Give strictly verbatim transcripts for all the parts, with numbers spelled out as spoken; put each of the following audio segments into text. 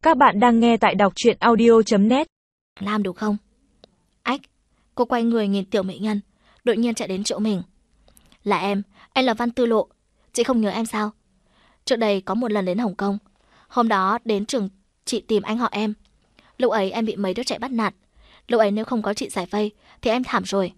Các bạn đang nghe tại đọc truyện audio chấm net. Làm được không? Ách, cô quay người nhìn Tiểu Mỹ Nhân, đột nhiên chạy đến chỗ mình. Là em, anh là Văn Tư Lộ. Chị không nhớ em sao? Trước đây có một lần đến Hồng Kông. Hôm đó đến trường chị tìm anh họ em. Lúc ấy em bị mấy đứa trẻ bắt nạt. Lúc ấy nếu không có chị giải vây thì em thảm rồi.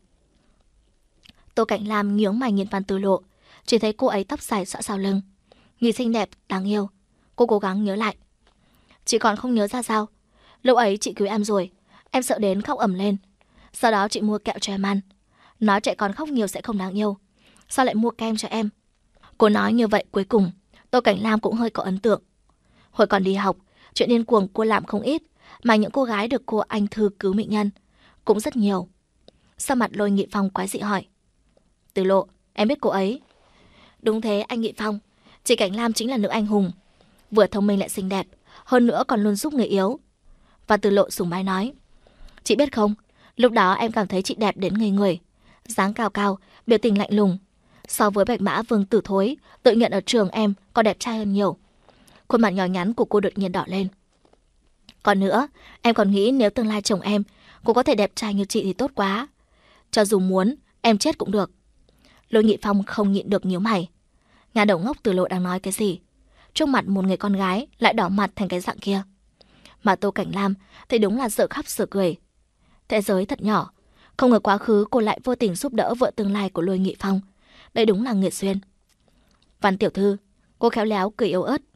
Tô Cảnh Lam nhướng mày nhìn Văn Tư Lộ, chỉ thấy cô ấy tóc dài xõa sau lưng, nhìn xinh đẹp, đáng yêu. Cô cố gắng nhớ lại. Chị còn không nhớ ra sao? Lúc ấy chị cứu em rồi, em sợ đến khóc ầm lên. Sau đó chị mua kẹo cho em ăn, nói trẻ con khóc nhiều sẽ không đáng yêu. Sao lại mua kem cho em? Cô nói như vậy cuối cùng Tô Cảnh Lam cũng hơi có ấn tượng. Hồi còn đi học, chuyện điên cuồng cô làm không ít, mà những cô gái được cô anh Thư cứu mỹ nhân cũng rất nhiều. Sau mặt Lôi Nghị Phong quái dị hỏi: Từ Lộ, em biết cô ấy? Đúng thế anh Nghị Phong, chị Cảnh Lam chính là nữ anh hùng, vừa thông minh lại xinh đẹp, hơn nữa còn luôn giúp người yếu. Và Từ Lộ sùng bái nói: Chị biết không, lúc đó em cảm thấy chị đẹp đến ngây người, dáng cao cao, biểu tình lạnh lùng. So với Bạch Mã Vương Tử Thối tự nhận ở trường em còn đẹp trai hơn nhiều. Khuôn mặt nhỏ nhắn của cô đột nhiên đỏ lên. Còn nữa, em còn nghĩ nếu tương lai chồng em cô có thể đẹp trai như chị thì tốt quá. Cho dù muốn, em chết cũng được. Lôi Nghị Phong không nhịn được nhíu mày. Nhà đầu ngốc Từ Lộ đang nói cái gì? Trước mặt một người con gái lại đỏ mặt thành cái dạng kia. Mà Tô Cảnh Lam thì đúng là sợ khóc sợ cười. Thế giới thật nhỏ, không ngờ quá khứ cô lại vô tình giúp đỡ vợ tương lai của Lôi Nghị Phong. Đây đúng là nghiệt duyên. Văn tiểu thư, cô khéo léo cười yếu ớt.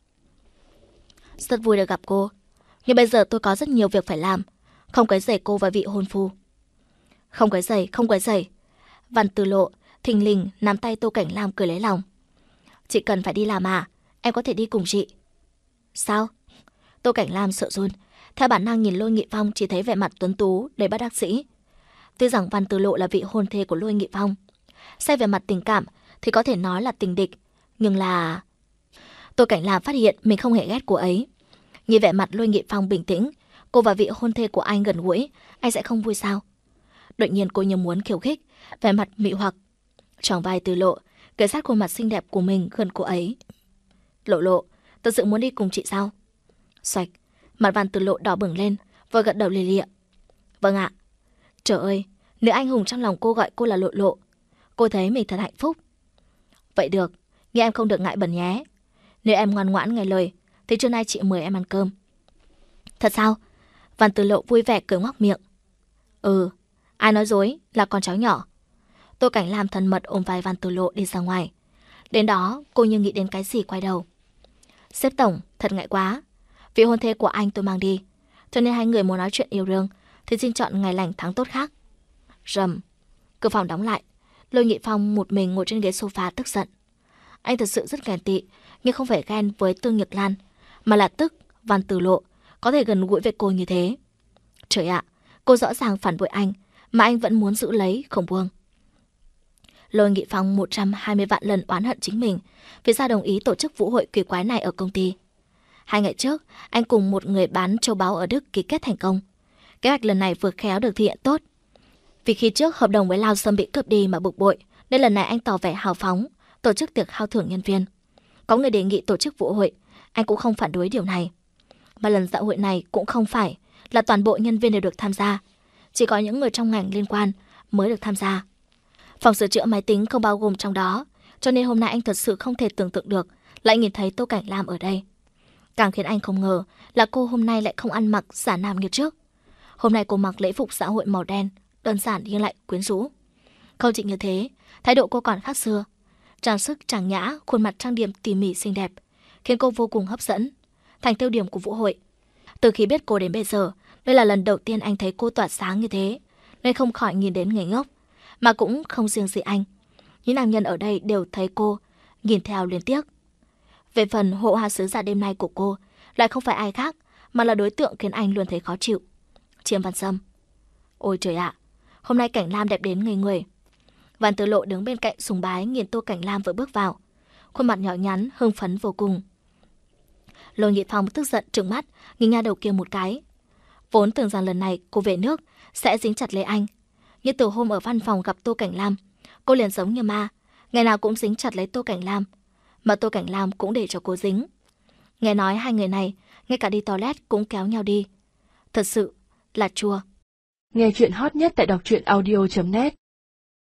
Rất vui được gặp cô, nhưng bây giờ tôi có rất nhiều việc phải làm, không quấy rầy cô và vị hôn phu. Không quấy rầy, không quấy rầy. Văn Từ Lộ thình lình nắm tay Tô Cảnh Lam cười lấy lòng. Chị cần phải đi làm à? Em có thể đi cùng chị. Sao? Tô Cảnh Lam sợ run, theo bản năng nhìn Lôi Nghị Phong, chỉ thấy vẻ mặt tuấn tú đầy bất đắc dĩ. Tuy rằng Văn Từ Lộ là vị hôn thê của Lôi Nghị Phong, xét về mặt tình cảm thì có thể nói là tình địch, nhưng là... Tô Cảnh Lam phát hiện mình không hề ghét cô ấy. Nhìn vẻ mặt Lôi Nghị Phong bình tĩnh, cô và vị hôn thê của anh gần gũi, anh sẽ không vui sao? Đột nhiên cô như muốn khiêu khích, vẻ mặt mị hoặc. Tròng vai Từ Lộ kề sát khuôn mặt xinh đẹp của mình gần cô ấy. Lộ Lộ, thật sự muốn đi cùng chị sao? Xoạch, mặt Văn Từ Lộ đỏ bừng lên, vội gật đầu lìa lịa. Vâng ạ. Trời ơi, nữ anh hùng trong lòng cô gọi cô là Lộ Lộ, cô thấy mình thật hạnh phúc. Vậy được, nhưng em không được ngại bẩn nhé. Nếu em ngoan ngoãn nghe lời thì trưa nay chị mời em ăn cơm. Thật sao? Văn Từ Lộ vui vẻ cười ngoác miệng. Ừ, ai nói dối là con cháu nhỏ. Tô Cảnh Lam thân mật ôm vai Văn Từ Lộ đi ra ngoài. Đến đó cô như nghĩ đến cái gì quay đầu. Sếp tổng, thật ngại quá, vị hôn thê của anh tôi mang đi, cho nên hai người muốn nói chuyện yêu đương thì xin chọn ngày lành tháng tốt khác. Rầm, cửa phòng đóng lại. Lôi Nghị Phong một mình ngồi trên ghế sofa tức giận. Anh thật sự rất ghen tị, nhưng không phải ghen với Tương Nhược Lan, mà là tức Văn Từ Lộ có thể gần gũi với cô như thế. Trời ạ, cô rõ ràng phản bội anh mà anh vẫn muốn giữ lấy không buông. Lôi Nghị Phong một trăm hai mươi vạn lần oán hận chính mình vì sao đồng ý tổ chức vũ hội kỳ quái này ở công ty. Hai ngày trước, anh cùng một người bán châu báu ở Đức ký kết thành công. Kế hoạch lần này vừa khéo được thực hiện tốt. Vì khi trước hợp đồng với Lao Sâm bị cướp đi mà bực bội, nên lần này anh tỏ vẻ hào phóng, tổ chức tiệc khao thưởng nhân viên. Có người đề nghị tổ chức vũ hội, anh cũng không phản đối điều này. Mà lần dạ hội này cũng không phải là toàn bộ nhân viên đều được tham gia, chỉ có những người trong ngành liên quan mới được tham gia. Phòng sửa chữa máy tính không bao gồm trong đó, cho nên hôm nay anh thật sự không thể tưởng tượng được lại nhìn thấy Tô Cảnh Lam ở đây. Càng khiến anh không ngờ là cô hôm nay lại không ăn mặc giả nam như trước. Hôm nay cô mặc lễ phục xã hội màu đen, đơn giản nhưng lại quyến rũ. Không chỉ như thế, thái độ cô còn khác xưa. Trang sức trang nhã, khuôn mặt trang điểm tỉ mỉ xinh đẹp, khiến cô vô cùng hấp dẫn, thành tiêu điểm của vũ hội. Từ khi biết cô đến bây giờ, đây là lần đầu tiên anh thấy cô tỏa sáng như thế, nên không khỏi nhìn đến ngây ngốc. Mà cũng không riêng gì anh, những nam nhân ở đây đều thấy cô, nhìn theo liên tiếc. Về phần hộ hoa sứ giả đêm nay của cô, lại không phải ai khác, mà là đối tượng khiến anh luôn thấy khó chịu. Chiêm Văn Sâm. Ôi trời ạ, hôm nay Cảnh Lam đẹp đến ngây người. Văn Từ Lộ đứng bên cạnh sùng bái nhìn Tô Cảnh Lam vừa bước vào, khuôn mặt nhỏ nhắn hưng phấn vô cùng. Lôi Nghị Phong tức giận trừng mắt nhìn nha đầu kia một cái. Vốn tưởng rằng lần này cô về nước sẽ dính chặt lấy anh, nhưng từ hôm ở văn phòng gặp Tô Cảnh Lam, cô liền giống như ma, ngày nào cũng dính chặt lấy Tô Cảnh Lam, mà Tô Cảnh Lam cũng để cho cô dính. Nghe nói hai người này ngay cả đi toilet cũng kéo nhau đi. Thật sự là chua. Nghe chuyện hot nhất tại đọc truyện audio chấm net.